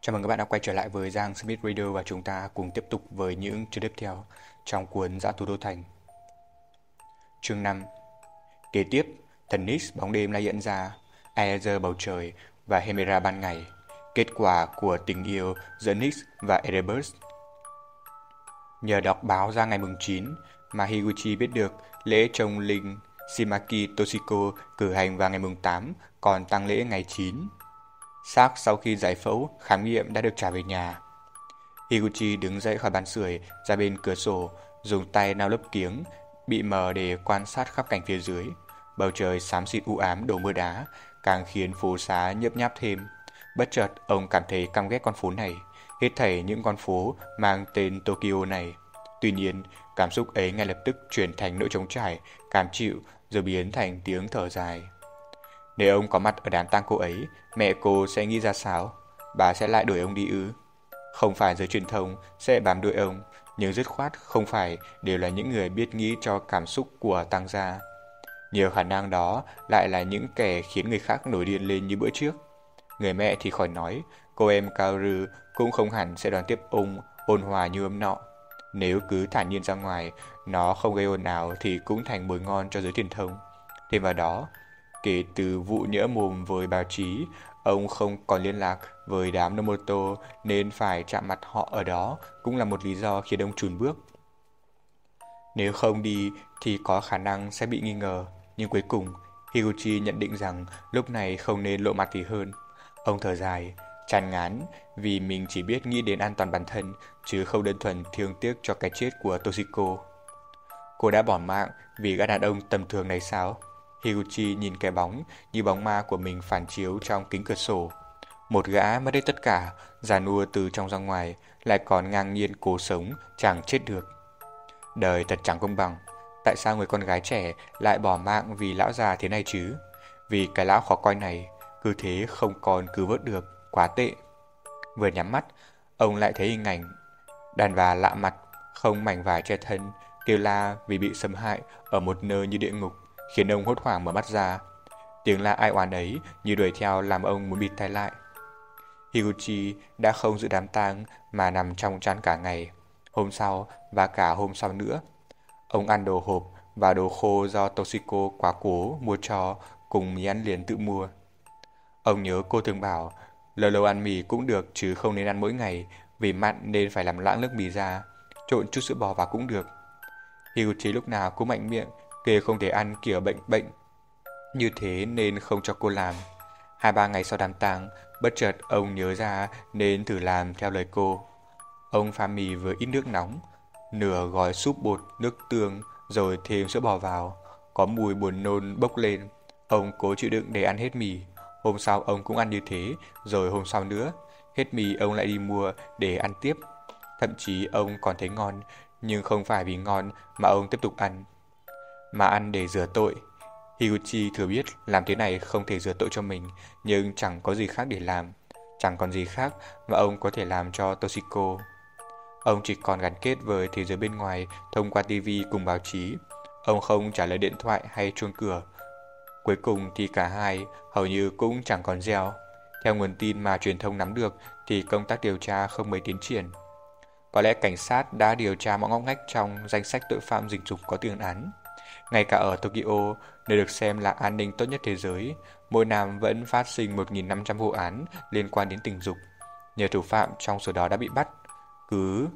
Chào mừng các bạn đã quay trở lại với Giang Smith Radio và chúng ta cùng tiếp tục với những chương tiếp theo trong cuốn Dã Thú Đô Thành. Chương 5. Kế tiếp, thần Nyx bóng đêm lại hiện ra, Aether bầu trời và Hemera ban ngày, kết quả của tình yêu giữa Nyx và Erebus. Nhờ đọc báo ra ngày mùng 9 mà Higuchi biết được lễ trông linh Shimaki Toshiko cử hành vào ngày mùng 8, còn tang lễ ngày 9. Xác sau khi giải phẫu, khám nghiệm đã được trả về nhà. Higuchi đứng dậy khỏi bàn sưởi ra bên cửa sổ, dùng tay nao lớp kiếng bị mờ để quan sát khắp cảnh phía dưới. Bầu trời xám xịt u ám đổ mưa đá, càng khiến phố xá nhấp nháp thêm. Bất chợt, ông cảm thấy căm ghét con phố này, hết thảy những con phố mang tên Tokyo này. Tuy nhiên, cảm xúc ấy ngay lập tức chuyển thành nỗi trống trải, cam chịu rồi biến thành tiếng thở dài. Nếu ông có mặt ở đám tang cô ấy, mẹ cô sẽ nghĩ ra sao? Bà sẽ lại đuổi ông đi ư? Không phải giới truyền thông sẽ bám đuổi ông, nhưng dứt khoát không phải đều là những người biết nghĩ cho cảm xúc của tang gia. Nhiều khả năng đó lại là những kẻ khiến người khác nổi điên lên như bữa trước. Người mẹ thì khỏi nói, cô em Kaoru cũng không hẳn sẽ đón tiếp ông ôn hòa như hôm nọ. Nếu cứ thản nhiên ra ngoài, nó không gây ồn ào thì cũng thành mồi ngon cho giới truyền thông. Thêm vào đó, kể từ vụ nhỡ mồm với báo chí, ông không còn liên lạc với đám Nomoto nên phải chạm mặt họ ở đó cũng là một lý do khiến ông chùn bước. Nếu không đi thì có khả năng sẽ bị nghi ngờ, nhưng cuối cùng Higuchi nhận định rằng lúc này không nên lộ mặt thì hơn. Ông thở dài, chán ngán vì mình chỉ biết nghĩ đến an toàn bản thân chứ không đơn thuần thương tiếc cho cái chết của Toshiko. Cô đã bỏ mạng vì gã đàn ông tầm thường này sao? Higuchi nhìn cái bóng như bóng ma của mình phản chiếu trong kính cửa sổ. Một gã mất hết tất cả, già nua từ trong ra ngoài, lại còn ngang nhiên cố sống, chẳng chết được. Đời thật chẳng công bằng. Tại sao người con gái trẻ lại bỏ mạng vì lão già thế này chứ? Vì cái lão khó coi này, cứ thế không còn cứu vớt được, quá tệ. Vừa nhắm mắt, ông lại thấy hình ảnh đàn bà lạ mặt, không mảnh vải che thân, kêu la vì bị xâm hại ở một nơi như địa ngục, khiến ông hốt hoảng mở mắt ra. Tiếng la ai oán ấy như đuổi theo làm ông muốn bịt tai lại. Higuchi đã không dự đám tang mà nằm trong chăn cả ngày, hôm sau và cả hôm sau nữa. Ông ăn đồ hộp và đồ khô do Toshiko quá cố mua cho cùng mì ăn liền tự mua. Ông nhớ cô thường bảo lâu lâu ăn mì cũng được chứ không nên ăn mỗi ngày, vì mặn nên phải làm loãng nước mì ra, trộn chút sữa bò vào cũng được. Higuchi lúc nào cũng mạnh miệng kêu không thể ăn kiểu bệnh như thế nên không cho cô làm. 2-3 ngày sau đám tang, bất chợt ông nhớ ra nên thử làm theo lời cô. Ông pha mì với ít nước nóng, nửa gói súp bột nước tương rồi thêm sữa bò vào. Có mùi buồn nôn bốc lên. Ông cố chịu đựng để ăn hết mì. Hôm sau ông cũng ăn như thế, rồi hôm sau nữa. Hết mì ông lại đi mua để ăn tiếp. Thậm chí ông còn thấy ngon, nhưng không phải vì ngon mà ông tiếp tục ăn, mà ăn để rửa tội. Higuchi thừa biết làm thế này không thể rửa tội cho mình, nhưng chẳng có gì khác để làm. Chẳng còn gì khác mà ông có thể làm cho Toshiko. Ông chỉ còn gắn kết với thế giới bên ngoài thông qua tivi cùng báo chí. Ông không trả lời điện thoại hay chuông cửa. Cuối cùng thì cả hai hầu như cũng chẳng còn gieo. Theo nguồn tin mà truyền thông nắm được thì công tác điều tra không mấy tiến triển. Có lẽ cảnh sát đã điều tra mọi ngóc ngách trong danh sách tội phạm dịch dục có tiền án. Ngay cả ở Tokyo, nơi được xem là an ninh tốt nhất thế giới, mỗi năm vẫn phát sinh 1.500 vụ án liên quan đến tình dục. Nhiều thủ phạm trong số đó đã bị bắt. Cứ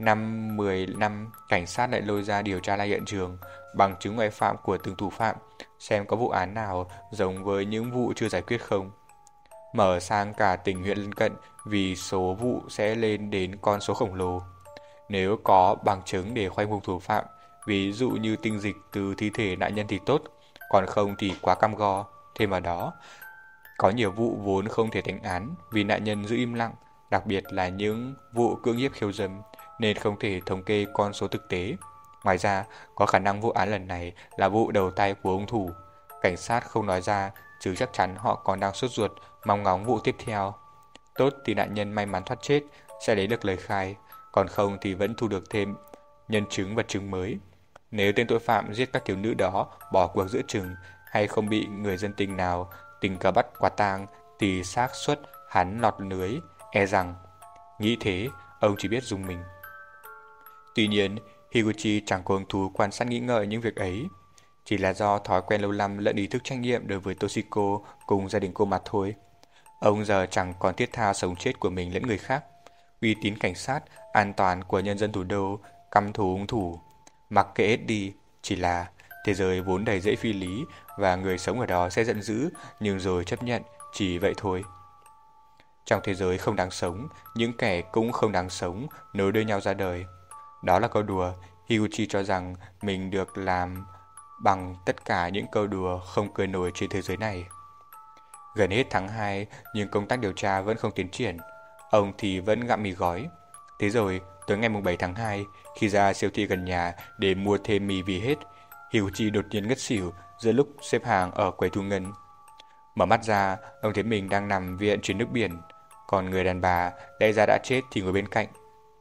5-10 năm, cảnh sát lại lôi ra điều tra lại hiện trường, bằng chứng ngoại phạm của từng thủ phạm, xem có vụ án nào giống với những vụ chưa giải quyết không. Mở sang cả tỉnh huyện lân cận vì số vụ sẽ lên đến con số khổng lồ. Nếu có bằng chứng để khoanh vùng thủ phạm, ví dụ như tinh dịch từ thi thể nạn nhân thì tốt, còn không thì quá cam go. Thêm vào đó, có nhiều vụ vốn không thể thành án vì nạn nhân giữ im lặng, đặc biệt là những vụ cưỡng hiếp khiêu dâm, nên không thể thống kê con số thực tế. Ngoài ra, có khả năng vụ án lần này là vụ đầu tay của hung thủ. Cảnh sát không nói ra, chứ chắc chắn họ còn đang sốt ruột, mong ngóng vụ tiếp theo. Tốt thì nạn nhân may mắn thoát chết, sẽ lấy được lời khai, còn không thì vẫn thu được thêm nhân chứng vật chứng mới. Nếu tên tội phạm giết các thiếu nữ đó bỏ cuộc giữa chừng hay không bị người dân tình nào tình cờ bắt quả tang thì xác suất hắn lọt lưới e rằng nghĩ thế, ông chỉ biết dùng mình. Tuy nhiên, Higuchi chẳng có hứng thú quan sát nghĩ ngợi những việc ấy. Chỉ là do thói quen lâu năm lẫn ý thức trách nhiệm đối với Toshiko cùng gia đình cô mà thôi. Ông giờ chẳng còn thiết tha sống chết của mình lẫn người khác. Uy tín cảnh sát, an toàn của nhân dân thủ đô, căm thù hung thủ. Mặc kệ hết đi, chỉ là thế giới vốn đầy dẫy phi lý và người sống ở đó sẽ giận dữ, nhưng rồi chấp nhận, chỉ vậy thôi. Trong thế giới không đáng sống, những kẻ cũng không đáng sống nối đuôi nhau ra đời. Đó là câu đùa. Higuchi cho rằng mình được làm bằng tất cả những câu đùa không cười nổi trên thế giới này. Gần hết tháng 2, nhưng công tác điều tra vẫn không tiến triển. Ông thì vẫn gặm mì gói. Thế rồi, tới ngày 7 tháng 2, khi ra siêu thị gần nhà để mua thêm mì vì hết, Higuchi đột nhiên ngất xỉu giữa lúc xếp hàng ở quầy thu ngân. Mở mắt ra, ông thấy mình đang nằm viện trên nước biển, còn người đàn bà lẽ ra đã chết thì ngồi bên cạnh.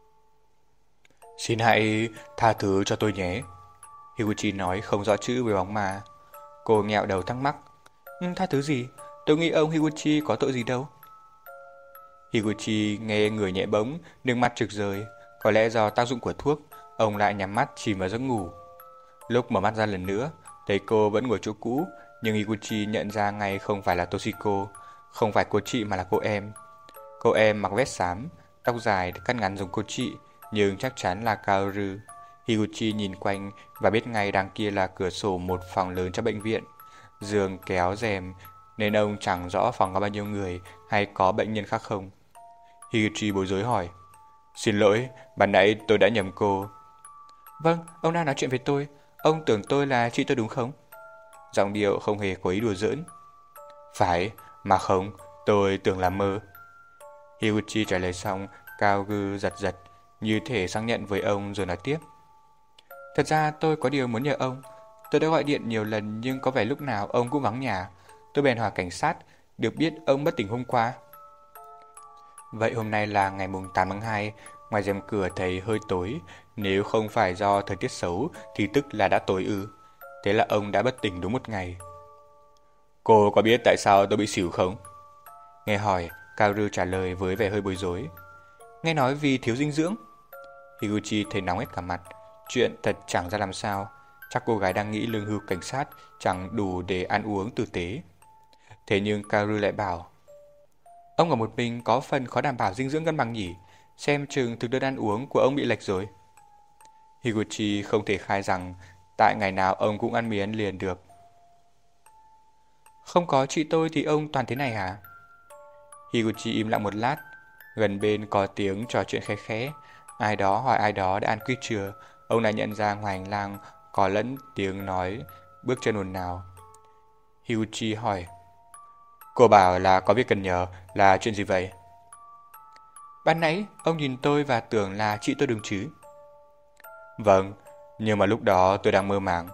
Xin hãy tha thứ cho tôi nhé, Higuchi nói không rõ chữ với bóng ma. Cô nghẹo đầu thắc mắc. Tha thứ gì? Tôi nghĩ ông Higuchi có tội gì đâu. Higuchi nghe người nhẹ bỗng, nước mắt trực rơi. Có lẽ do tác dụng của thuốc, ông lại nhắm mắt chìm vào giấc ngủ. Lúc mở mắt ra lần nữa, thấy cô vẫn ngồi chỗ cũ, nhưng Higuchi nhận ra ngay không phải là Toshiko, không phải cô chị mà là cô em. Cô em mặc vest xám, tóc dài cắt ngắn giống cô chị, nhưng chắc chắn là Kaoru. Higuchi nhìn quanh và biết ngay đằng kia là cửa sổ một phòng lớn trong bệnh viện. Giường kéo rèm nên ông chẳng rõ phòng có bao nhiêu người hay có bệnh nhân khác không. Higuchi bối rối hỏi. Xin lỗi, ban nãy tôi đã nhầm cô. Vâng, ông đang nói chuyện với tôi. Ông tưởng tôi là chị tôi đúng không? Giọng điệu không hề có ý đùa giỡn. Phải, mà không, tôi tưởng là mơ. Higuchi trả lời xong, Kaoru giật giật, như thể xác nhận với ông rồi nói tiếp. Thật ra tôi có điều muốn nhờ ông. Tôi đã gọi điện nhiều lần nhưng có vẻ lúc nào ông cũng vắng nhà. Tôi bèn hỏi cảnh sát, được biết ông bất tỉnh hôm qua. Vậy hôm nay là ngày 8 tháng 2, ngoài rèm cửa thấy hơi tối. Nếu không phải do thời tiết xấu thì tức là đã tối ư. Thế là ông đã bất tỉnh đúng một ngày. Cô có biết tại sao tôi bị xỉu không? Nghe hỏi, Kaoru trả lời với vẻ hơi bối rối. Nghe nói vì thiếu dinh dưỡng. Higuchi thấy nóng hết cả mặt. Chuyện thật chẳng ra làm sao. Chắc cô gái đang nghĩ lương hưu cảnh sát chẳng đủ để ăn uống tử tế. Thế nhưng Kaoru lại bảo, ông ở một mình có phần khó đảm bảo dinh dưỡng cân bằng nhỉ. Xem chừng thực đơn ăn uống của ông bị lệch rồi. Higuchi không thể khai rằng tại ngày nào ông cũng ăn mì ăn liền được. Không có chị tôi thì ông toàn thế này hả? Higuchi im lặng một lát. Gần bên có tiếng trò chuyện khẽ khẽ. Ai đó hỏi ai đó đã ăn quýt chưa. Ông lại nhận ra ngoài hành lang có lẫn tiếng nói, bước chân ồn ào. Higuchi hỏi, cô bảo là có việc cần nhờ, là chuyện gì vậy? Ban nãy ông nhìn tôi và tưởng là chị tôi đúng chứ? Vâng, nhưng mà lúc đó tôi đang mơ màng.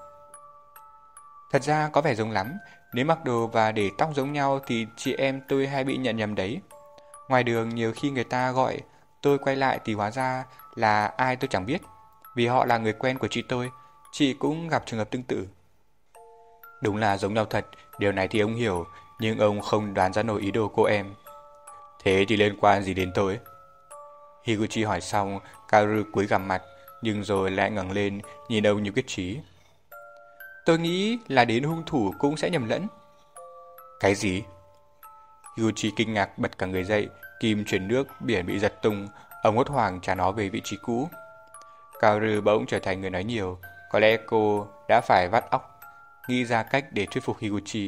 Thật ra có vẻ giống lắm. Nếu mặc đồ và để tóc giống nhau thì chị em tôi hay bị nhận nhầm đấy. Ngoài đường nhiều khi người ta gọi tôi quay lại thì hóa ra là ai tôi chẳng biết. Vì họ là người quen của chị tôi. Chị cũng gặp trường hợp tương tự. Đúng là giống nhau thật. Điều này thì ông hiểu. Nhưng ông không đoán ra nổi ý đồ cô em. Thế thì liên quan gì đến tôi? Higuchi hỏi xong, Kaoru cúi gằm mặt, nhưng rồi lại ngẩng lên nhìn ông như quyết chí. Tôi nghĩ là đến hung thủ cũng sẽ nhầm lẫn. Cái gì? Higuchi kinh ngạc bật cả người dậy, kim chuyển nước biển bị giật tung, ông hốt hoảng trả nó về vị trí cũ. Kaoru bỗng trở thành người nói nhiều, có lẽ cô đã phải vắt óc, nghĩ ra cách để thuyết phục Higuchi.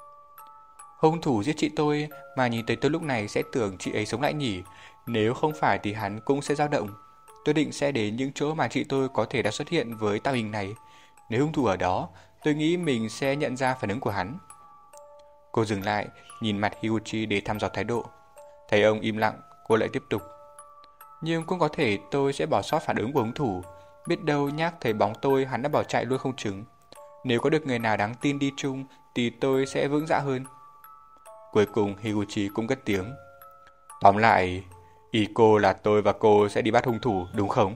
Hung thủ giết chị tôi mà nhìn thấy tôi lúc này sẽ tưởng chị ấy sống lại nhỉ, nếu không phải thì hắn cũng sẽ dao động. Tôi định sẽ đến những chỗ mà chị tôi có thể đã xuất hiện với tạo hình này. Nếu hung thủ ở đó, tôi nghĩ mình sẽ nhận ra phản ứng của hắn. Cô dừng lại, nhìn mặt Higuchi để thăm dò thái độ. Thấy ông im lặng, cô lại tiếp tục. Nhưng cũng có thể tôi sẽ bỏ sót phản ứng của hung thủ. Biết đâu nhắc thấy bóng tôi hắn đã bỏ chạy luôn không chừng. Nếu có được người nào đáng tin đi chung thì tôi sẽ vững dạ hơn. Cuối cùng Higuchi cũng cất tiếng. Tóm lại, ý cô là tôi và cô sẽ đi bắt hung thủ, đúng không?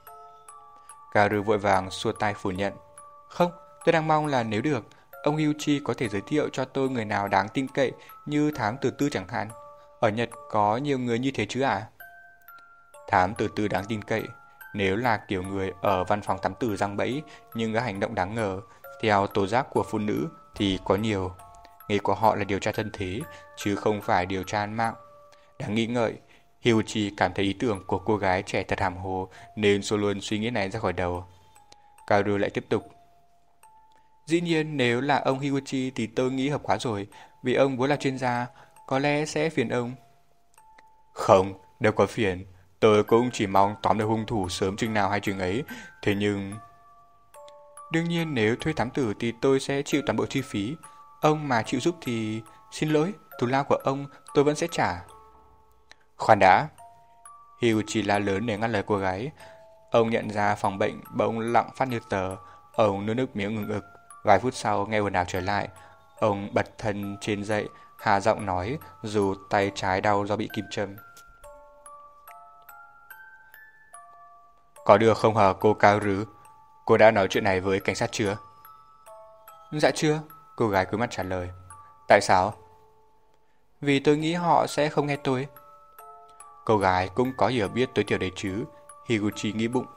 Kaoru vội vàng xua tay phủ nhận. Không, tôi đang mong là nếu được, ông Higuchi có thể giới thiệu cho tôi người nào đáng tin cậy như thám tử tư chẳng hạn. Ở Nhật có nhiều người như thế chứ à? Thám tử tư đáng tin cậy. Nếu là kiểu người ở văn phòng thám tử giăng bẫy nhưng có hành động đáng ngờ, theo tố giác của phụ nữ thì có nhiều. Nghề của họ là điều tra thân thế, chứ không phải điều tra án mạng. Đáng nghĩ ngợi, Higuchi cảm thấy ý tưởng của cô gái trẻ thật hàm hồ nên xua luôn suy nghĩ này ra khỏi đầu. Kaoru lại tiếp tục. Dĩ nhiên nếu là ông Higuchi thì tôi nghĩ hợp quá rồi, vì ông vốn là chuyên gia, có lẽ sẽ phiền ông. Không, đâu có phiền. Tôi cũng chỉ mong tóm được hung thủ sớm chừng nào hay chừng ấy. Thế nhưng... Đương nhiên nếu thuê thám tử thì tôi sẽ chịu toàn bộ chi phí. Ông mà chịu giúp thì... Xin lỗi, thù lao của ông tôi vẫn sẽ trả. Khoan đã. Higuchi la lớn để ngắt lời cô gái. Ông nhận ra phòng bệnh bỗng lặng phát như tờ. Ông nuốt nước miếng ngừng ực. Vài phút sau nghe ồn ào trở lại. Ông bật thân trên dậy, hạ giọng nói dù tay trái đau do bị kim châm. Có được không hả cô Kaoru? Cô đã nói chuyện này với cảnh sát chưa? Dạ chưa, cô gái cúi mặt trả lời. Tại sao? Vì tôi nghĩ họ sẽ không nghe tôi. Cô gái cũng có hiểu biết tối thiểu đấy chứ, Higuchi nghĩ bụng.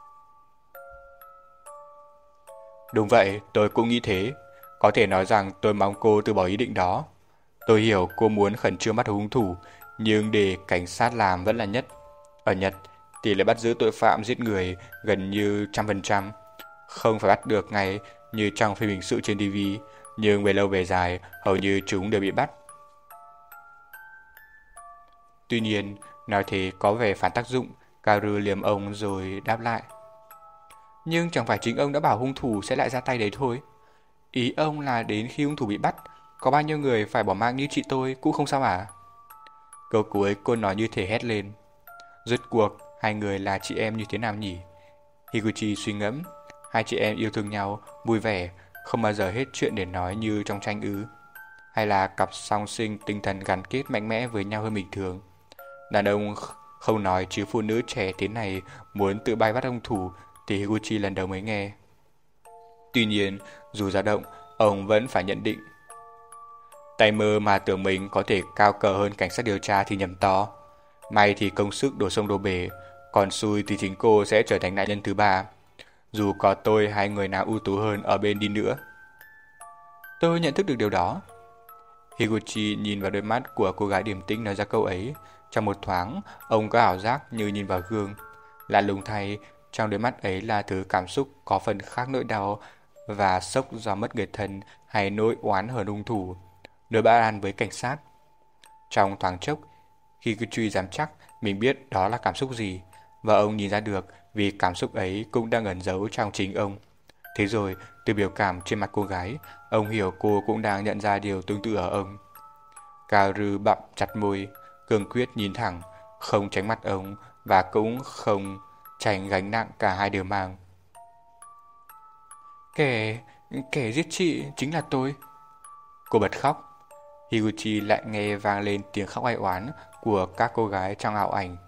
Đúng vậy, tôi cũng nghĩ thế. Có thể nói rằng tôi mong cô từ bỏ ý định đó. Tôi hiểu cô muốn khẩn trương bắt hung thủ, nhưng để cảnh sát làm vẫn là nhất. Ở Nhật, tỷ lệ bắt giữ tội phạm giết người gần như 100%. Không phải bắt được ngay như trong phim hình sự trên TV, nhưng về lâu về dài, hầu như chúng đều bị bắt. Tuy nhiên, nói thế có vẻ phản tác dụng, Kaoru liềm ông rồi đáp lại. Nhưng chẳng phải chính ông đã bảo hung thủ sẽ lại ra tay đấy thôi. Ý ông là đến khi hung thủ bị bắt, có bao nhiêu người phải bỏ mạng như chị tôi cũng không sao à? Câu cuối cô nói như thể hét lên. Rốt cuộc, hai người là chị em như thế nào nhỉ? Higuchi suy ngẫm. Hai chị em yêu thương nhau, vui vẻ, không bao giờ hết chuyện để nói như trong tranh ư? Hay là cặp song sinh tinh thần gắn kết mạnh mẽ với nhau hơn bình thường? Đàn ông không nói chứ phụ nữ trẻ thế này muốn tự bay bắt hung thủ thì Higuchi lần đầu mới nghe. Tuy nhiên, dù dao động, ông vẫn phải nhận định. Tay mơ mà tưởng mình có thể cao cờ hơn cảnh sát điều tra thì nhầm to. May thì công sức đổ sông đổ bể, còn xui thì chính cô sẽ trở thành nạn nhân thứ ba. Dù có tôi hay người nào ưu tú hơn ở bên đi nữa. Tôi nhận thức được điều đó. Higuchi nhìn vào đôi mắt của cô gái điềm tĩnh nói ra câu ấy. Trong một thoáng, ông có ảo giác như nhìn vào gương. Lạ lùng thay, trong đôi mắt ấy là thứ cảm xúc có phần khác nỗi đau và sốc do mất người thân hay nỗi oán hờn hung thủ, nỗi bất an với cảnh sát. Trong thoáng chốc, Higuchi dám chắc mình biết đó là cảm xúc gì, và ông nhìn ra được vì cảm xúc ấy cũng đang ẩn giấu trong chính ông. Thế rồi, từ biểu cảm trên mặt cô gái, ông hiểu cô cũng đang nhận ra điều tương tự ở ông. Kaoru bặm chặt môi, cương quyết nhìn thẳng, không tránh mặt ông và cũng không tránh gánh nặng cả hai đều mang. Kẻ giết chị chính là tôi. Cô bật khóc. Higuchi lại nghe vang lên tiếng khóc ai oán của các cô gái trong ảo ảnh.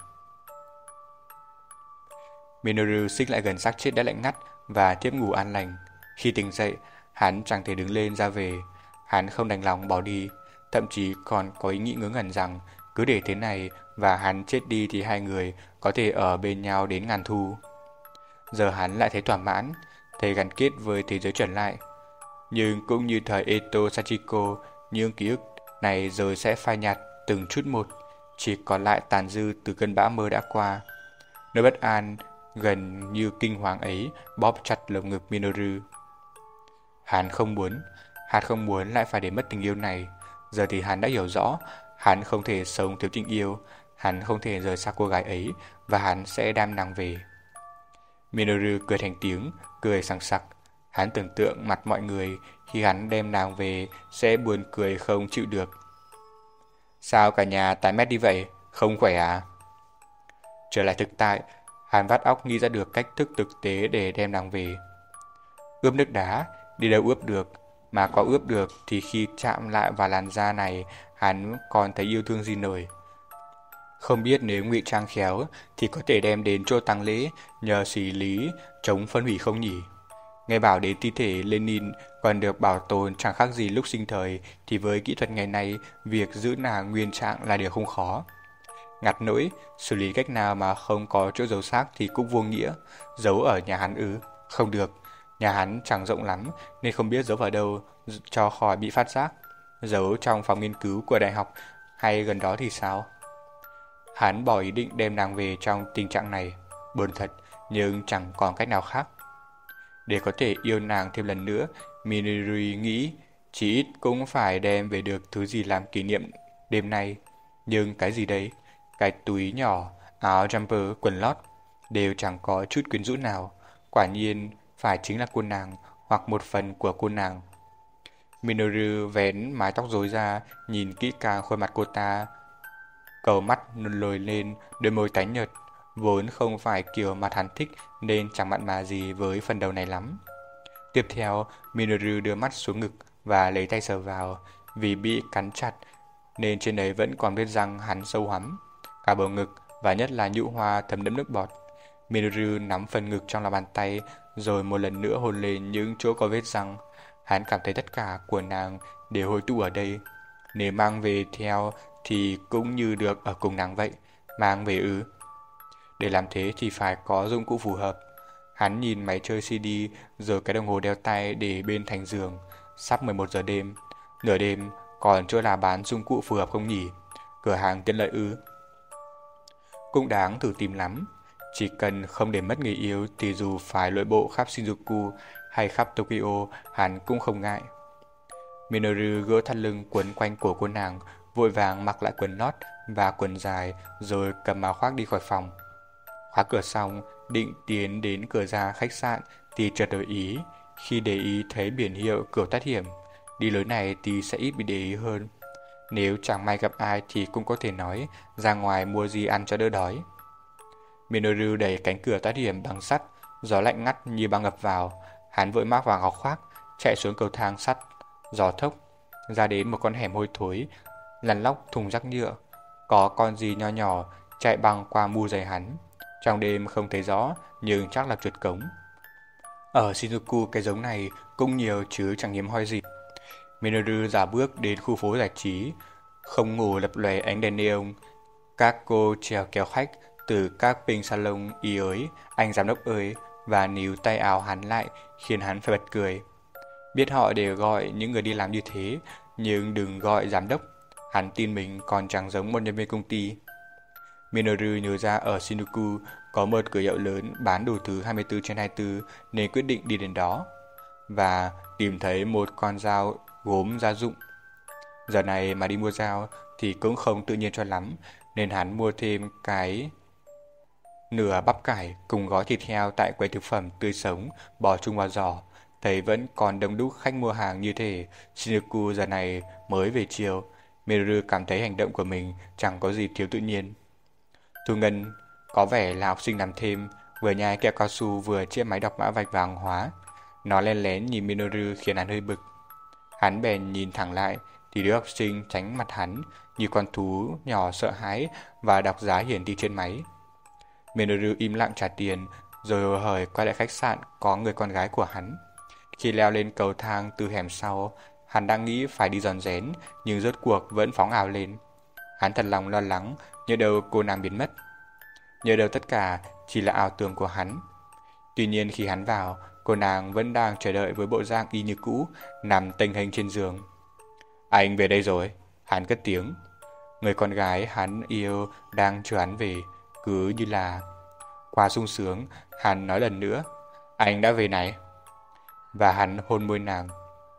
Minoru xích lại gần xác chết đã lạnh ngắt và tiếp ngủ an lành. Khi tỉnh dậy, hắn chẳng thể đứng lên ra về. Hắn không đành lòng bỏ đi, thậm chí còn có ý nghĩ ngớ ngẩn rằng cứ để thế này và hắn chết đi thì hai người có thể ở bên nhau đến ngàn thu. Giờ hắn lại thấy thỏa mãn, thấy gắn kết với thế giới trở lại. Nhưng cũng như thời Eto Sachiko, những ký ức này rồi sẽ phai nhạt từng chút một, chỉ còn lại tàn dư từ cơn bão mơ đã qua. Nỗi bất an gần như kinh hoàng ấy bóp chặt lồng ngực Minoru. Hắn không muốn lại phải để mất tình yêu này. Giờ thì hắn đã hiểu rõ, hắn không thể sống thiếu tình yêu, hắn không thể rời xa cô gái ấy và hắn sẽ đem nàng về. Minoru cười thành tiếng, cười sằng sặc. Hắn tưởng tượng mặt mọi người khi hắn đem nàng về sẽ buồn cười không chịu được. Sao cả nhà tái mét đi vậy? Không khỏe à? Trở lại thực tại, hắn vắt óc nghĩ ra được cách thức thực tế để đem nàng về. Ướp nước đá, đi đâu ướp được, mà có ướp được thì khi chạm lại vào làn da này hắn còn thấy yêu thương gì nổi. Không biết nếu ngụy trang khéo thì có thể đem đến chỗ tang lễ nhờ xử lý chống phân hủy không nhỉ? Nghe bảo đến thi thể Lenin còn được bảo tồn chẳng khác gì lúc sinh thời, thì với kỹ thuật ngày nay, việc giữ nàng nguyên trạng là điều không khó. Ngặt nỗi, xử lý cách nào mà không có chỗ giấu xác thì cũng vô nghĩa. Giấu ở nhà hắn ư? Không được. Nhà hắn chẳng rộng lắm nên không biết giấu vào đâu cho khỏi bị phát giác. Giấu trong phòng nghiên cứu của đại học hay gần đó thì sao? Hắn bỏ ý định đem nàng về trong tình trạng này. Buồn thật, nhưng chẳng còn cách nào khác. Để có thể yêu nàng thêm lần nữa, Minori nghĩ chỉ ít cũng phải đem về được thứ gì làm kỷ niệm đêm nay. Nhưng cái gì đấy? Cái túi nhỏ, áo jumper, quần lót đều chẳng có chút quyến rũ nào. Quả nhiên phải chính là cô nàng hoặc một phần của cô nàng. Minoru vén mái tóc rối ra, nhìn kỹ càng khuôn mặt cô ta. Cầu mắt lồi lên, đôi môi tái nhợt, vốn không phải kiểu mặt hắn thích nên chẳng mặn mà gì với phần đầu này lắm. Tiếp theo, Minoru đưa mắt xuống ngực và lấy tay sờ vào. Vì bị cắn chặt nên trên đấy vẫn còn vết răng hắn sâu hoắm. Cả bầu ngực và nhất là nhũ hoa thấm đẫm nước bọt. Minoru nắm phần ngực trong lòng bàn tay rồi một lần nữa hôn lên những chỗ có vết răng. Hắn cảm thấy tất cả của nàng đều hội tụ ở đây. Nếu mang về theo thì cũng như được ở cùng nàng vậy. Mang về ư? Để làm thế thì phải có dụng cụ phù hợp. Hắn nhìn máy chơi CD rồi cái đồng hồ đeo tay để bên thành giường. Sắp 11 giờ đêm. Nửa đêm còn chỗ là bán dụng cụ phù hợp không nhỉ? Cửa hàng tiện lợi ư? Cũng đáng thử tìm lắm. Chỉ cần không để mất người yêu thì dù phải lội bộ khắp Shinjuku hay khắp Tokyo, hắn cũng không ngại. Minoru gỡ thắt lưng quấn quanh cổ cô nàng, vội vàng mặc lại quần lót và quần dài rồi cầm áo khoác đi khỏi phòng. Khóa cửa xong, định tiến đến cửa ra khách sạn thì chợt đổi ý khi để ý thấy biển hiệu cửa thoát hiểm. Đi lối này thì sẽ ít bị để ý hơn. Nếu chẳng may gặp ai thì cũng có thể nói ra ngoài mua gì ăn cho đỡ đói. Minoru đẩy cánh cửa thoát hiểm bằng sắt, gió lạnh ngắt như băng ngập vào. Hắn vội mắc vào áo khoác, chạy xuống cầu thang sắt, gió thốc, ra đến một con hẻm hôi thối, lăn lóc thùng rác nhựa. Có con gì nho nhỏ chạy băng qua mu giày hắn. Trong đêm không thấy rõ, nhưng chắc là chuột cống. Ở Shinjuku cái giống này cũng nhiều chứ chẳng hiếm hoi gì. Minoru dạo bước đến khu phố giải trí, không ngủ lập lòe ánh đèn neon. Các cô trèo kéo khách từ các pin salon ý ới, anh giám đốc ơi, và níu tay áo hắn lại khiến hắn phải bật cười. Biết họ đều gọi những người đi làm như thế, nhưng đừng gọi giám đốc. Hắn tin mình còn chẳng giống một nhân viên công ty. Minoru nhớ ra ở Shinjuku có một cửa hiệu lớn bán đủ thứ 24/24 nên quyết định đi đến đó và tìm thấy một con dao gốm gia dụng. Giờ này mà đi mua dao thì cũng không tự nhiên cho lắm nên hắn mua thêm cái nửa bắp cải cùng gói thịt heo tại quầy thực phẩm tươi sống bỏ chung vào giỏ. Thấy vẫn còn đông đúc khách mua hàng như thế. Shinjuku giờ này mới về chiều. Minoru cảm thấy hành động của mình chẳng có gì thiếu tự nhiên. Thu Ngân có vẻ là học sinh làm thêm, vừa nhai kẹo cao su vừa chiếc máy đọc mã vạch vàng hóa. Nó lén lén nhìn Minoru khiến hắn hơi bực. Hắn bèn nhìn thẳng lại thì đứa học sinh tránh mặt hắn như con thú nhỏ sợ hãi và đọc giá hiển thị trên máy. Minoru im lặng trả tiền rồi hời quay lại khách sạn có người con gái của hắn. Khi leo lên cầu thang từ hẻm sau, hắn đang nghĩ phải đi rón rén nhưng rốt cuộc vẫn phóng ào lên. Hắn thật lòng lo lắng nhớ đâu cô nàng biến mất. Nhớ đâu tất cả chỉ là ảo tưởng của hắn. Tuy nhiên khi hắn vào, cô nàng vẫn đang chờ đợi với bộ dạng y như cũ, nằm tênh hênh trên giường. Anh về đây rồi, hắn cất tiếng. Người con gái hắn yêu đang chờ hắn về, cứ như là quá sung sướng. Hắn nói lần nữa, anh đã về này. Và hắn hôn môi nàng.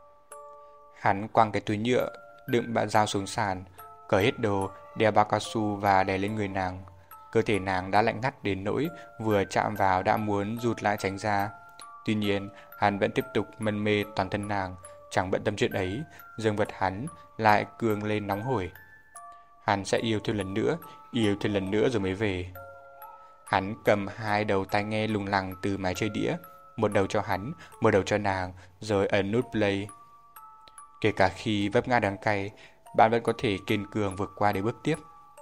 Hắn quăng cái túi nhựa đựng bạ dao xuống sàn, cởi hết đồ, đeo bao cao su và đè lên người nàng. Cơ thể nàng đã lạnh ngắt đến nỗi vừa chạm vào đã muốn rụt lại tránh ra. Tuy nhiên, hắn vẫn tiếp tục mân mê toàn thân nàng, chẳng bận tâm chuyện ấy. Dương vật hắn lại cương lên nóng hổi. Hắn sẽ yêu thêm lần nữa rồi mới về. Hắn cầm hai đầu tai nghe lùng lẳng từ máy chơi đĩa, một đầu cho hắn, một đầu cho nàng, rồi ấn nút play. Kể cả khi vấp ngã đắng cay, bạn vẫn có thể kiên cường vượt qua để bước tiếp.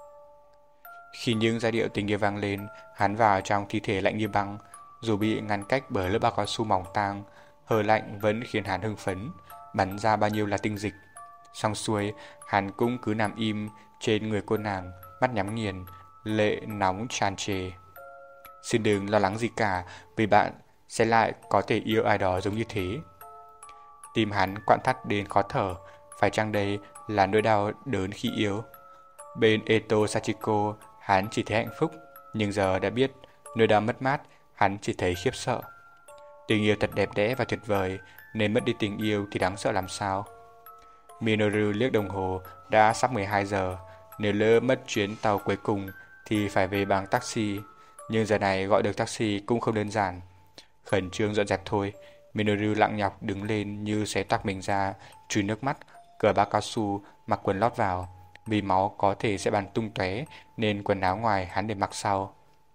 Khi những giai điệu tình yêu vang lên, hắn vào trong thi thể lạnh như băng, dù bị ngăn cách bởi lớp bao cao su mỏng tang. Hơi lạnh vẫn khiến hắn hưng phấn, bắn ra bao nhiêu là tinh dịch. Xong xuôi, hắn cũng cứ nằm im trên người cô nàng, mắt nhắm nghiền, lệ nóng tràn trề. Xin đừng lo lắng gì cả, vì bạn sẽ lại có thể yêu ai đó giống như thế. Tim hắn quặn thắt đến khó thở, phải chăng đây là nỗi đau đớn khi yêu? Bên Eto Sachiko, hắn chỉ thấy hạnh phúc, nhưng giờ đã biết nỗi đau mất mát, hắn chỉ thấy khiếp sợ. Tình yêu thật đẹp đẽ và tuyệt vời, nên mất đi tình yêu thì đáng sợ làm sao? Minoru liếc đồng hồ, đã sắp 12 giờ, nếu lỡ mất chuyến tàu cuối cùng thì phải về bằng taxi, nhưng giờ này gọi được taxi cũng không đơn giản. Khẩn trương dọn dẹp thôi, Minoru lặng nhọc đứng lên như xé toạc mình ra, chùi nước mắt, cởi bao cao su, mặc quần lót vào. Vì máu có thể sẽ bắn tung tóe nên quần áo ngoài hắn để mặc sau.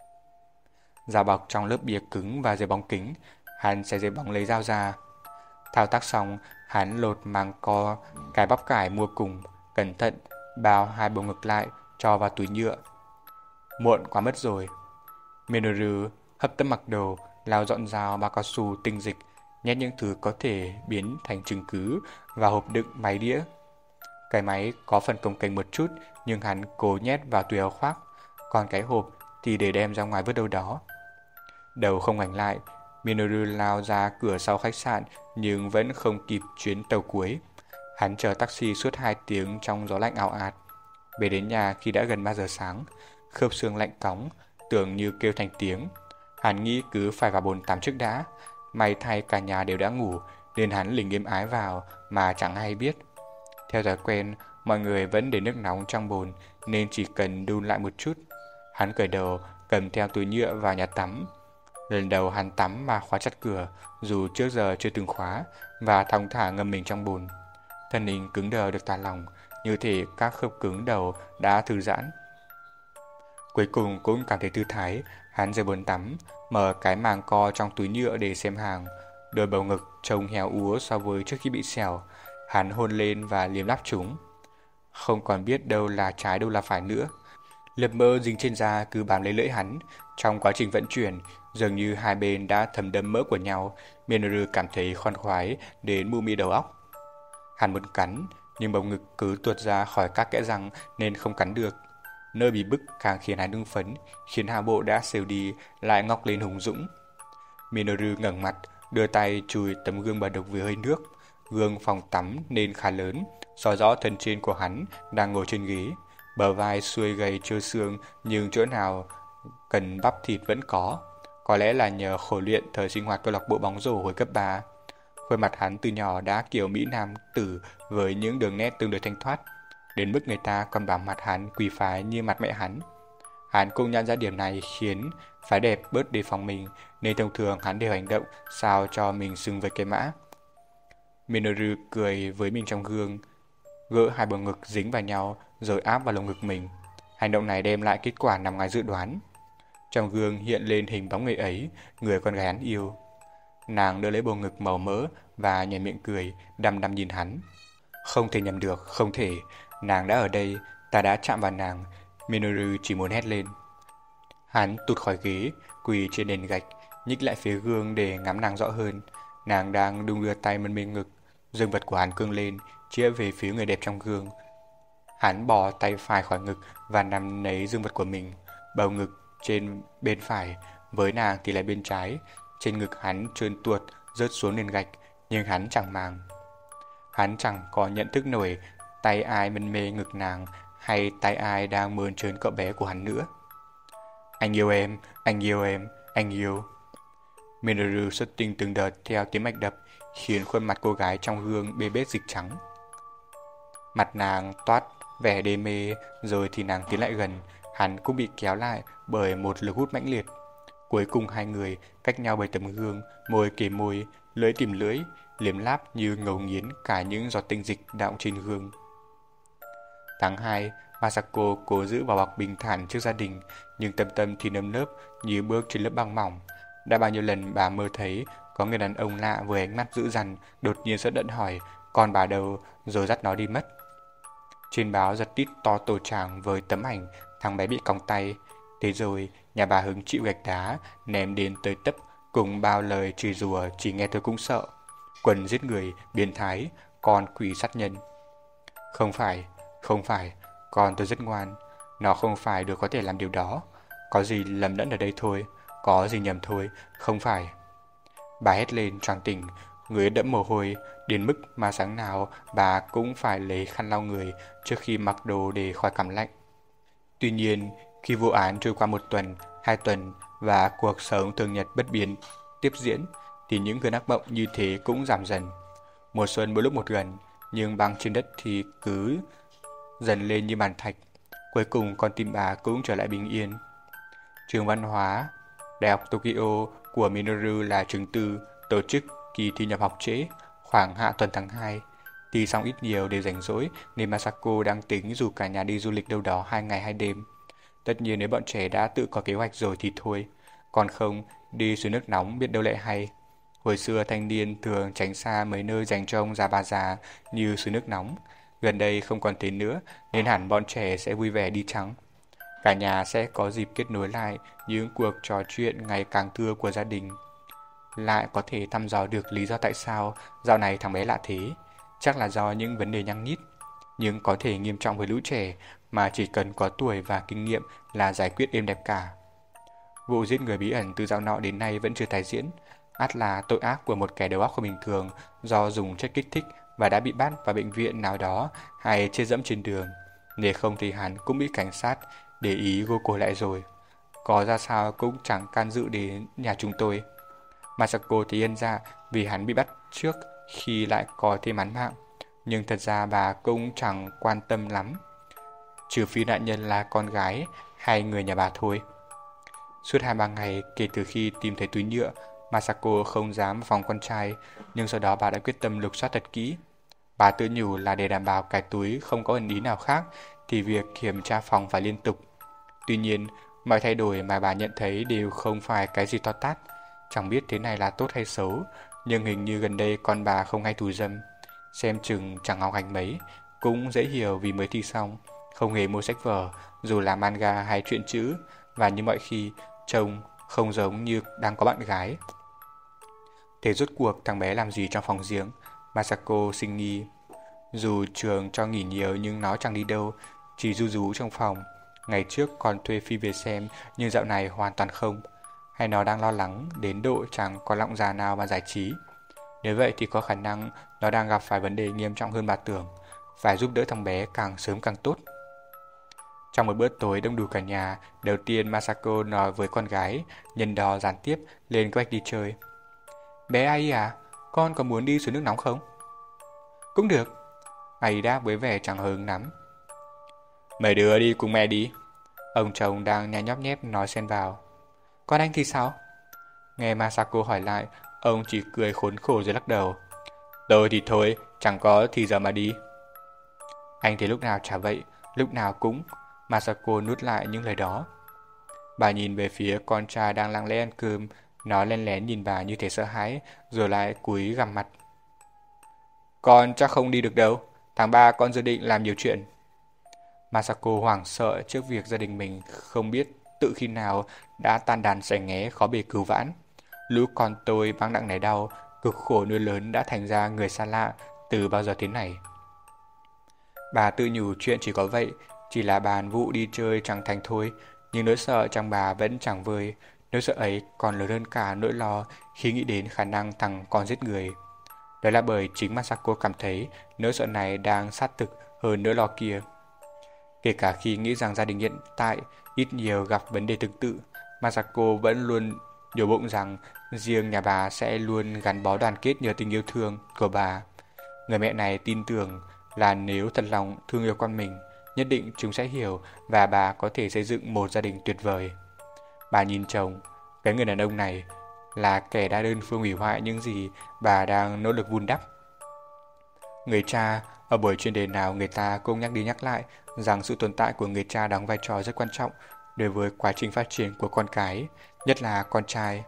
Dao bọc trong lớp bìa cứng và giấy bóng kính, hắn sẽ giấy bóng lấy dao ra. Thao tác xong, hắn lột màng co cái bắp cải mua cùng, cẩn thận bao hai bầu ngực lại cho vào túi nhựa. Muộn quá mất rồi. Minoru hấp tấp mặc đồ, lau dọn dao bao cao su tinh dịch, nhét những thứ có thể biến thành chứng cứ vào hộp đựng máy đĩa. Cái máy có phần cồng kềnh một chút, nhưng hắn cố nhét vào túi áo khoác, còn cái hộp thì để đem ra ngoài vứt đâu đó. Đầu không ngoảnh lại, Minoru lao ra cửa sau khách sạn nhưng vẫn không kịp chuyến tàu cuối. Hắn chờ taxi suốt 2 tiếng trong gió lạnh ảo ạt. Về đến nhà khi đã gần 3 giờ sáng, khớp xương lạnh cóng, tưởng như kêu thành tiếng. Hắn nghĩ cứ phải vào bồn tắm trước đã. May thay cả nhà đều đã ngủ nên hắn lình êm ái vào mà chẳng hay biết. Theo thói quen, mọi người vẫn để nước nóng trong bồn nên chỉ cần đun lại một chút. Hắn cởi đầu, cầm theo túi nhựa vào nhà tắm. Lần đầu hắn tắm mà khóa chặt cửa, dù trước giờ chưa từng khóa, và thong thả ngâm mình trong bồn. Thân hình cứng đờ được thả lỏng, như thể các khớp cứng đầu đã thư giãn. Cuối cùng cũng cảm thấy thư thái, hắn rời bồn tắm, mở cái màng co trong túi nhựa để xem hàng. Đôi bầu ngực trông héo úa so với trước khi bị xẻo. Hắn hôn lên và liếm láp chúng. Không còn biết đâu là trái đâu là phải nữa. Lớp mỡ dính trên da cứ bám lấy lưỡi hắn. Trong quá trình vận chuyển, dường như hai bên đã thấm đẫm mỡ của nhau. Minoru cảm thấy khoan khoái đến mụ mị đầu óc. Hắn muốn cắn, nhưng bầu ngực cứ tuột ra khỏi các kẽ răng nên không cắn được. Nơi bị bức càng khiến hắn hưng phấn, khiến hạ bộ đã xều đi lại ngóc lên hùng dũng. Minoru ngẩng mặt, đưa tay chùi tấm gương bờ độc với hơi nước. Gương phòng tắm nên khá lớn, soi rõ thân trên của hắn đang ngồi trên ghế. Bờ vai xuôi gầy trơ xương nhưng chỗ nào cần bắp thịt vẫn có. Có lẽ là nhờ khổ luyện thời sinh hoạt câu lạc bộ bóng rổ hồi cấp 3. Khuôn mặt hắn từ nhỏ đã kiểu Mỹ Nam tử với những đường nét tương đối thanh thoát, đến mức người ta còn bảo mặt hắn quỳ phái như mặt mẹ hắn. Hắn cũng nhận ra điểm này khiến phái đẹp bớt đề phòng mình, nên thông thường hắn đều hành động sao cho mình xứng với cái mã. Minoru cười với mình trong gương, gỡ hai bờ ngực dính vào nhau rồi áp vào lồng ngực mình. Hành động này đem lại kết quả nằm ngoài dự đoán. Trong gương hiện lên hình bóng người ấy, người con gái hắn yêu. Nàng đỡ lấy bầu ngực màu mỡ và nhếch miệng cười, đăm đăm nhìn hắn. Không thể nhầm được, không thể. Nàng đã ở đây, ta đã chạm vào nàng. Minoru chỉ muốn hét lên. Hắn tụt khỏi ghế, quỳ trên nền gạch, nhích lại phía gương để ngắm nàng rõ hơn. Nàng đang đung đưa tay mân bên ngực, dương vật của hắn cương lên, chĩa về phía người đẹp trong gương. Hắn bỏ tay phải khỏi ngực và nắm lấy dương vật của mình, bầu ngực trên bên phải, với nàng thì lại bên trái. Trên ngực hắn trơn tuột rớt xuống nền gạch, nhưng hắn chẳng màng. Hắn chẳng có nhận thức nổi tay ai mân mê ngực nàng hay tay ai đang mơn trớn cậu bé của hắn nữa. Anh yêu em, anh yêu em, anh yêu. Minoru xuất tinh từng đợt theo tiếng mạch đập, khiến khuôn mặt cô gái trong gương bê bết dịch trắng. Mặt nàng toát vẻ đê mê, rồi thì nàng tiến lại gần, hắn cũng bị kéo lại bởi một lực hút mãnh liệt. Cuối cùng hai người cách nhau bởi tấm gương, môi kề môi, lưỡi tìm lưỡi, liếm láp như ngấu nghiến cả những giọt tinh dịch đọng trên gương. Tháng 2, Masako cố giữ vỏ bọc bình thản trước gia đình, nhưng tâm tâm thì nơm nớp như bước trên lớp băng mỏng. Đã bao nhiêu lần bà mơ thấy có người đàn ông lạ với ánh mắt dữ dằn đột nhiên xuất đận hỏi con bà đâu, rồi dắt nó đi mất. Trên báo giật tít to tổ tràng với tấm ảnh thằng bé bị còng tay. Thế rồi nhà bà hứng chịu gạch đá ném đến tới tấp cùng bao lời chửi rủa chỉ nghe tôi cũng sợ. Quần giết người, biến thái, con quỷ sát nhân. Không phải, con tôi rất ngoan. Nó không phải được có thể làm điều đó. Có gì lầm lẫn ở đây thôi, có gì nhầm thôi, không phải. Bà hét lên choàng tỉnh, người đẫm mồ hôi, đến mức mà sáng nào bà cũng phải lấy khăn lau người trước khi mặc đồ để khỏi cảm lạnh. Tuy nhiên, khi vụ án trôi qua 1 tuần, 2 tuần và cuộc sống thường nhật bất biến tiếp diễn, thì những cơn ác mộng như thế cũng giảm dần. Mùa xuân mỗi lúc một gần, nhưng băng trên đất thì cứ dần lên như bàn thạch. Cuối cùng con tim bà cũng trở lại bình yên. Trường văn hóa Đại học Tokyo của Minoru là trường tư tổ chức kỳ thi nhập học trễ khoảng hạ tuần tháng 2. Thi xong ít nhiều đều rảnh rỗi nên Masako đang tính rủ cả nhà đi du lịch đâu đó 2 ngày 2 đêm. Tất nhiên nếu bọn trẻ đã tự có kế hoạch rồi thì thôi, còn không đi suối nước nóng biết đâu lại hay. Hồi xưa thanh niên thường tránh xa mấy nơi dành cho ông già bà già như suối nước nóng. Gần đây không còn thế nữa nên hẳn bọn trẻ sẽ vui vẻ đi chăng. Cả nhà sẽ có dịp kết nối lại những cuộc trò chuyện ngày càng thưa của gia đình. Lại có thể thăm dò được lý do tại sao dạo này thằng bé lạ thế. Chắc là do những vấn đề nhăng nhít, nhưng có thể nghiêm trọng với lũ trẻ mà chỉ cần có tuổi và kinh nghiệm là giải quyết êm đẹp cả. Vụ giết người bí ẩn từ dạo nọ đến nay vẫn chưa tái diễn. Ắt là tội ác của một kẻ đầu óc không bình thường do dùng chất kích thích và đã bị bắt vào bệnh viện nào đó hay chết dẫm trên đường. Nếu không thì hắn cũng bị cảnh sát để ý gô cổ lại rồi. Có ra sao cũng chẳng can dự đến nhà chúng tôi. Masako thì yên ra vì hắn bị bắt trước khi lại có thêm án mạng. Nhưng thật ra bà cũng chẳng quan tâm lắm, trừ phi nạn nhân là con gái hay người nhà bà thôi. Suốt 2-3 ngày kể từ khi tìm thấy túi nhựa, Masako không dám phòng con trai, nhưng sau đó bà đã quyết tâm lục soát thật kỹ. Bà tự nhủ là để đảm bảo cái túi không có ẩn ý nào khác thì việc kiểm tra phòng phải liên tục. Tuy nhiên, mọi thay đổi mà bà nhận thấy đều không phải cái gì to tát. Chẳng biết thế này là tốt hay xấu, nhưng hình như gần đây con bà không hay thủ dâm. Xem chừng chẳng học hành mấy, cũng dễ hiểu vì mới thi xong, không hề mua sách vở, dù là manga hay truyện chữ, và như mọi khi, trông không giống như đang có bạn gái. Thế rốt cuộc thằng bé làm gì trong phòng giếng? Masako sinh nghi. Dù trường cho nghỉ nhiều nhưng nó chẳng đi đâu, chỉ ru rú trong phòng. Ngày trước còn thuê phim về xem, nhưng dạo này hoàn toàn không. Hay nó đang lo lắng đến độ chẳng có lọng già nào mà giải trí. Nếu vậy thì có khả năng nó đang gặp phải vấn đề nghiêm trọng hơn bà tưởng. Phải giúp đỡ thằng bé càng sớm càng tốt. Trong một bữa tối đông đủ cả nhà, đầu tiên Masako nói với con gái, nhân đò gián tiếp lên kế hoạch đi chơi. Bé Ai à, con có muốn đi suối nước nóng không? Cũng được. Ai đáp với vẻ chẳng hứng lắm. Mấy đứa đi cùng mẹ đi. Ông chồng đang nhai nhóp nhép nói xen vào. Con anh thì sao? Nghe Masako hỏi lại, ông chỉ cười khốn khổ rồi lắc đầu. Tôi thì thôi, chẳng có thì giờ mà đi. Anh thì lúc nào chả vậy, lúc nào cũng. Masako nuốt lại những lời đó. Bà nhìn về phía con trai đang lặng lẽ ăn cơm, nó len lén nhìn bà như thể sợ hãi, rồi lại cúi gằm mặt. Con chắc không đi được đâu, tháng 3 con dự định làm nhiều chuyện. Masako hoảng sợ trước việc gia đình mình không biết tự khi nào đã tan đàn xẻ nghé khó bề cứu vãn. Lũ con tôi mang nặng nảy đau, cực khổ nuôi lớn đã thành ra người xa lạ từ bao giờ thế này. Bà tự nhủ chuyện chỉ có vậy, chỉ là bàn vụ đi chơi chẳng thành thôi, nhưng nỗi sợ trong bà vẫn chẳng vơi. Nỗi sợ ấy còn lớn hơn cả nỗi lo khi nghĩ đến khả năng thằng con giết người. Đó là bởi chính Masako cảm thấy nỗi sợ này đang sát thực hơn nỗi lo kia. Kể cả khi nghĩ rằng gia đình hiện tại ít nhiều gặp vấn đề tương tự, Masako vẫn luôn nhủ bụng rằng riêng nhà bà sẽ luôn gắn bó đoàn kết nhờ tình yêu thương của bà. Người mẹ này tin tưởng là nếu thật lòng thương yêu con mình, nhất định chúng sẽ hiểu và bà có thể xây dựng một gia đình tuyệt vời. Bà nhìn chồng, cái người đàn ông này là kẻ đã đơn phương hủy hoại những gì bà đang nỗ lực vun đắp. Người cha, ở buổi chuyên đề nào người ta cũng nhắc đi nhắc lại rằng sự tồn tại của người cha đóng vai trò rất quan trọng đối với quá trình phát triển của con cái, nhất là con trai.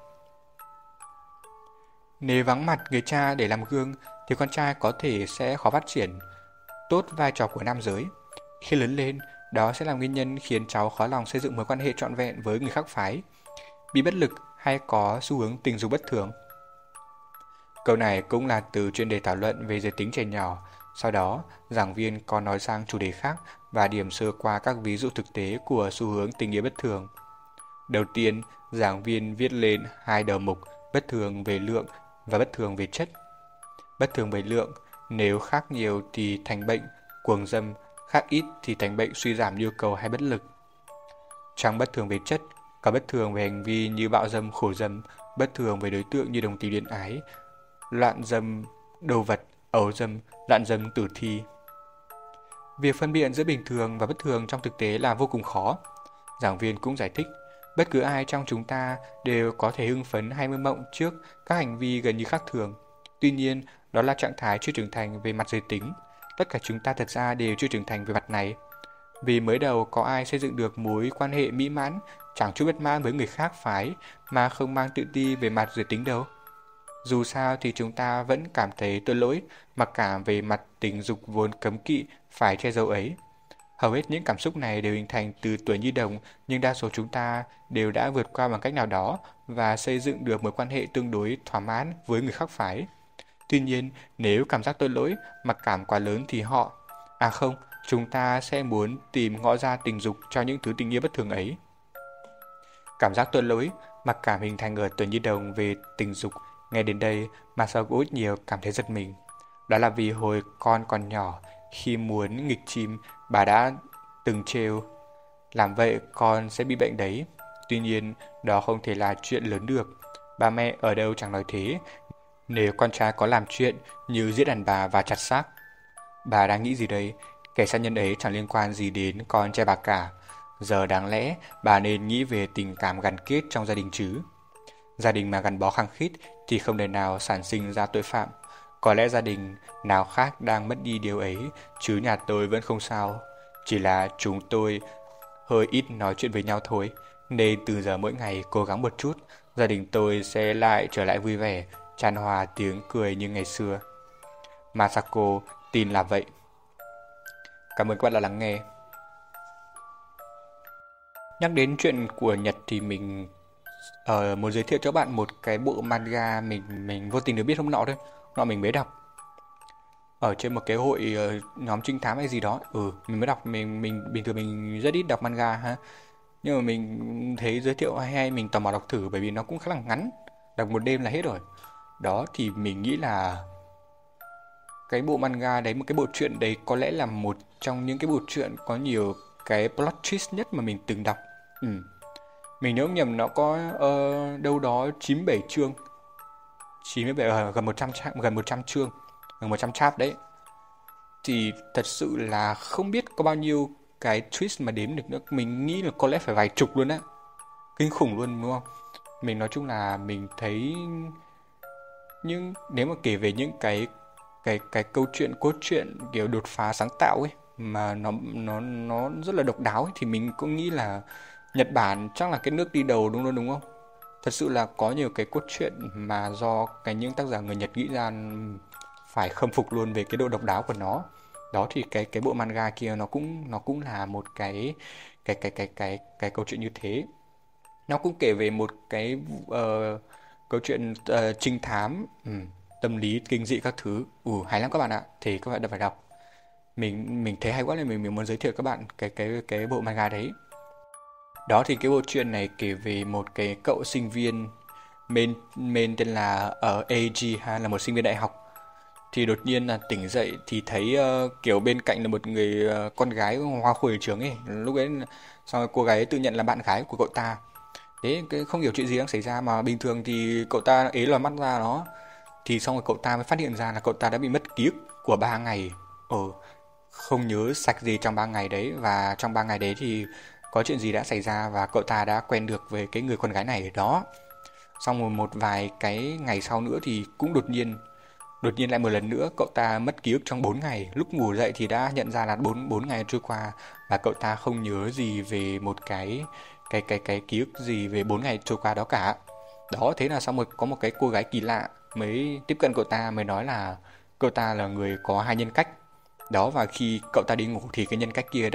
Nếu vắng mặt người cha để làm gương thì con trai có thể sẽ khó phát triển tốt vai trò của nam giới. Khi lớn lên, đó sẽ là nguyên nhân khiến cháu khó lòng xây dựng mối quan hệ trọn vẹn với người khác phái, bị bất lực hay có xu hướng tình dục bất thường. Câu này cũng là từ chuyên đề thảo luận về giới tính trẻ nhỏ. Sau đó, giảng viên có nói sang chủ đề khác và điểm sơ qua các ví dụ thực tế của xu hướng tình nghĩa bất thường. Đầu tiên, giảng viên viết lên 2 đầu mục bất thường về lượng và bất thường về chất. Bất thường về lượng, nếu khác nhiều thì thành bệnh cuồng dâm, khác ít thì thành bệnh suy giảm nhu cầu hay bất lực. Trong bất thường về chất, có bất thường về hành vi như bạo dâm, khổ dâm, bất thường về đối tượng như đồng tính恋ái, loạn dâm, đồ vật, ẩu dâm, loạn dâm tử thi. Việc phân biệt giữa bình thường và bất thường trong thực tế là vô cùng khó. Giảng viên cũng giải thích, bất cứ ai trong chúng ta đều có thể hưng phấn hay mơ mộng trước các hành vi gần như khác thường. Tuy nhiên, đó là trạng thái chưa trưởng thành về mặt giới tính. Tất cả chúng ta thật ra đều chưa trưởng thành về mặt này. Vì mới đầu có ai xây dựng được mối quan hệ mỹ mãn, chẳng chút bất mãn với người khác phái mà không mang tự ti về mặt giới tính đâu. Dù sao thì chúng ta vẫn cảm thấy tội lỗi, mặc cảm về mặt tình dục vốn cấm kỵ phải che giấu ấy. Hầu hết những cảm xúc này đều hình thành từ tuổi nhi đồng, nhưng đa số chúng ta đều đã vượt qua bằng cách nào đó và xây dựng được mối quan hệ tương đối thỏa mãn với người khác phái. Tuy nhiên, nếu cảm giác tội lỗi, mặc cảm quá lớn thì chúng ta sẽ muốn tìm ngõ ra tình dục cho những thứ tình nghĩa bất thường ấy. Cảm giác tội lỗi, mặc cảm hình thành ở tuổi nhi đồng về tình dục. Nghe đến đây, Masako ít nhiều cảm thấy giật mình. Đó là vì hồi con còn nhỏ, khi muốn nghịch chim, bà đã từng trêu, làm vậy con sẽ bị bệnh đấy. Tuy nhiên, đó không thể là chuyện lớn được. Ba mẹ ở đâu chẳng nói thế, nếu con trai có làm chuyện như giết đàn bà và chặt xác. Bà đang nghĩ gì đây? Kẻ sát nhân ấy chẳng liên quan gì đến con trai bà cả. Giờ đáng lẽ bà nên nghĩ về tình cảm gắn kết trong gia đình chứ. Gia đình mà gắn bó khăng khít thì không thể nào sản sinh ra tội phạm. Có lẽ gia đình nào khác đang mất đi điều ấy, chứ nhà tôi vẫn không sao. Chỉ là chúng tôi hơi ít nói chuyện với nhau thôi, nên từ giờ mỗi ngày cố gắng một chút, gia đình tôi sẽ lại trở lại vui vẻ, chan hòa tiếng cười như ngày xưa. Masako tin là vậy. Cảm ơn các bạn đã lắng nghe. Nhắc đến chuyện của Nhật thì mình muốn giới thiệu cho bạn một cái bộ manga mình vô tình được biết hôm nọ thôi. Hôm nọ mình mới đọc ở trên một cái hội nhóm trinh thám hay gì đó. Mình mới đọc, mình bình thường mình rất ít đọc manga ha. Nhưng mà mình thấy giới thiệu hay mình tò mò đọc thử bởi vì nó cũng khá là ngắn. Đọc một đêm là hết rồi. Đó thì mình nghĩ là cái bộ manga đấy, một cái bộ truyện đấy có lẽ là một trong những cái bộ truyện có nhiều cái plot twist nhất mà mình từng đọc. Mình nhớ không nhầm nó có đâu đó 97 chương. 97 gần 100 chương, gần 100 chap đấy. Thì thật sự là không biết có bao nhiêu cái twist mà đếm được nữa. Mình nghĩ là có lẽ phải vài chục luôn á. Kinh khủng luôn đúng không? Mình nói chung là mình thấy, nhưng nếu mà kể về những cái câu chuyện, cốt truyện kiểu đột phá sáng tạo ấy mà nó rất là độc đáo ấy, thì mình cũng nghĩ là Nhật Bản chắc là cái nước đi đầu đúng không? Thật sự là có nhiều cái cốt truyện mà do những tác giả người Nhật nghĩ ra phải khâm phục luôn về cái độ độc đáo của nó. Đó thì cái bộ manga kia nó cũng là một cái câu chuyện như thế. Nó cũng kể về một cái câu chuyện trinh thám, tâm lý kinh dị các thứ. Hay lắm các bạn ạ. Thì các bạn đã phải đọc. Mình thấy hay quá nên mình muốn giới thiệu các bạn cái bộ manga đấy. Đó thì cái bộ truyện này kể về một cái cậu sinh viên main tên là AG ha, là một sinh viên đại học. Thì đột nhiên là tỉnh dậy thì thấy kiểu bên cạnh là một người con gái hoa khôi ở trường ấy. Lúc ấy xong rồi cô gái ấy tự nhận là bạn gái của cậu ta. Thế không hiểu chuyện gì đang xảy ra mà bình thường thì cậu ta ế lòi mắt ra đó. Thì xong rồi cậu ta mới phát hiện ra là cậu ta đã bị mất ký ức của 3 ngày. Không nhớ sạch gì trong 3 ngày đấy. Và trong 3 ngày đấy thì có chuyện gì đã xảy ra và cậu ta đã quen được với cái người con gái này đó. Xong rồi một vài cái ngày sau nữa thì cũng đột nhiên lại một lần nữa cậu ta mất ký ức trong 4 ngày. Lúc ngủ dậy thì đã nhận ra là 4 ngày trôi qua và cậu ta không nhớ gì về một cái ký ức gì về 4 ngày trôi qua đó cả. Đó, thế là xong rồi có một cái cô gái kỳ lạ mới tiếp cận cậu ta, mới nói là cậu ta là người có 2 nhân cách. Đó, và khi cậu ta đi ngủ thì cái nhân cách kia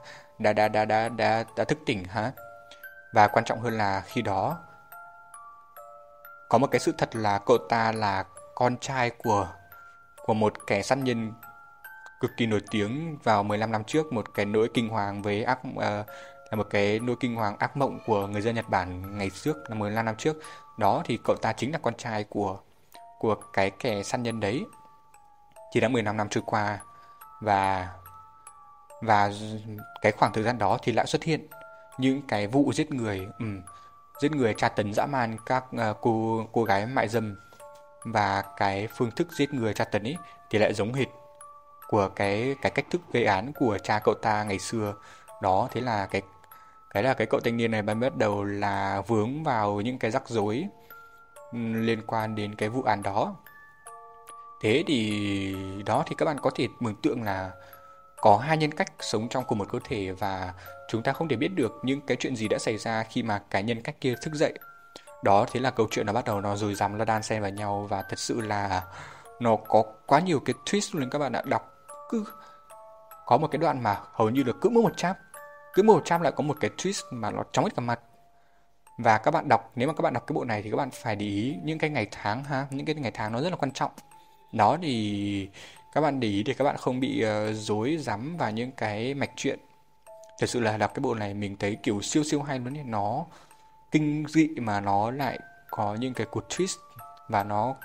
đã thức tỉnh ha. Và quan trọng hơn là khi đó có một cái sự thật là cậu ta là con trai của một kẻ sát nhân cực kỳ nổi tiếng vào 15 năm trước, một cái nỗi kinh hoàng là một cái nỗi kinh hoàng ác mộng của người dân Nhật Bản ngày trước, là 15 năm trước. Đó thì cậu ta chính là con trai của cái kẻ sát nhân đấy. Chỉ đã 15 năm trôi qua, và và cái khoảng thời gian đó thì lại xuất hiện những cái vụ giết người tra tấn dã man các cô gái mại dâm, và cái phương thức giết người tra tấn ấy thì lại giống hệt của cái cách thức gây án của cha cậu ta ngày xưa. Đó, thế là cái cậu thanh niên này bắt đầu là vướng vào những cái rắc rối liên quan đến cái vụ án đó. Thế thì đó, thì các bạn có thể mường tượng là có hai nhân cách sống trong cùng một cơ thể, và chúng ta không thể biết được những cái chuyện gì đã xảy ra khi mà cái nhân cách kia thức dậy. Đó, thế là câu chuyện nó bắt đầu nó rồi rắm, nó đan xen vào nhau, và thật sự là nó có quá nhiều cái twist luôn các bạn ạ. Đọc cứ có một cái đoạn mà hầu như là cứ mỗi một chap lại có một cái twist mà nó chóng hết cả mặt. Và các bạn đọc, nếu mà các bạn đọc cái bộ này thì các bạn phải để ý những cái ngày tháng ha, những cái ngày tháng nó rất là quan trọng. Đó, thì các bạn để ý để các bạn không bị rối rắm vào những cái mạch truyện. Thật sự là đọc cái bộ này mình thấy kiểu siêu siêu hay luôn ấy. Nó kinh dị mà nó lại có những cái cú twist, và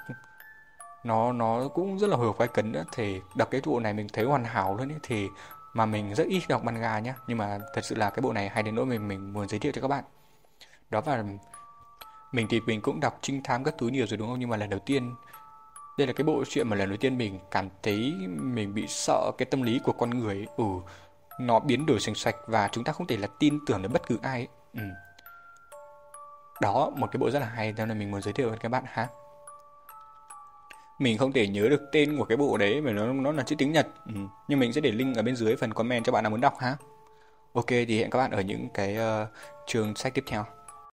nó cũng rất là hợp vai cấn nữa. Thì đọc cái bộ này mình thấy hoàn hảo luôn ấy. Thì mà mình rất ít đọc manga nhá, nhưng mà thật sự là cái bộ này hay đến nỗi mình muốn giới thiệu cho các bạn. Đó, và mình thì mình cũng đọc trinh thám các thứ nhiều rồi đúng không, nhưng mà lần đầu tiên đây là cái bộ truyện mà lần đầu tiên mình cảm thấy mình bị sợ cái tâm lý của con người. Nó biến đổi sành sạch và chúng ta không thể là tin tưởng đến bất cứ ai ấy. Đó, một cái bộ rất là hay, nên là mình muốn giới thiệu với các bạn ha. Mình không thể nhớ được tên của cái bộ đấy mà nó là chữ tiếng Nhật. Nhưng mình sẽ để link ở bên dưới phần comment cho bạn nào muốn đọc ha. Ok, thì hẹn các bạn ở những cái chương sách tiếp theo.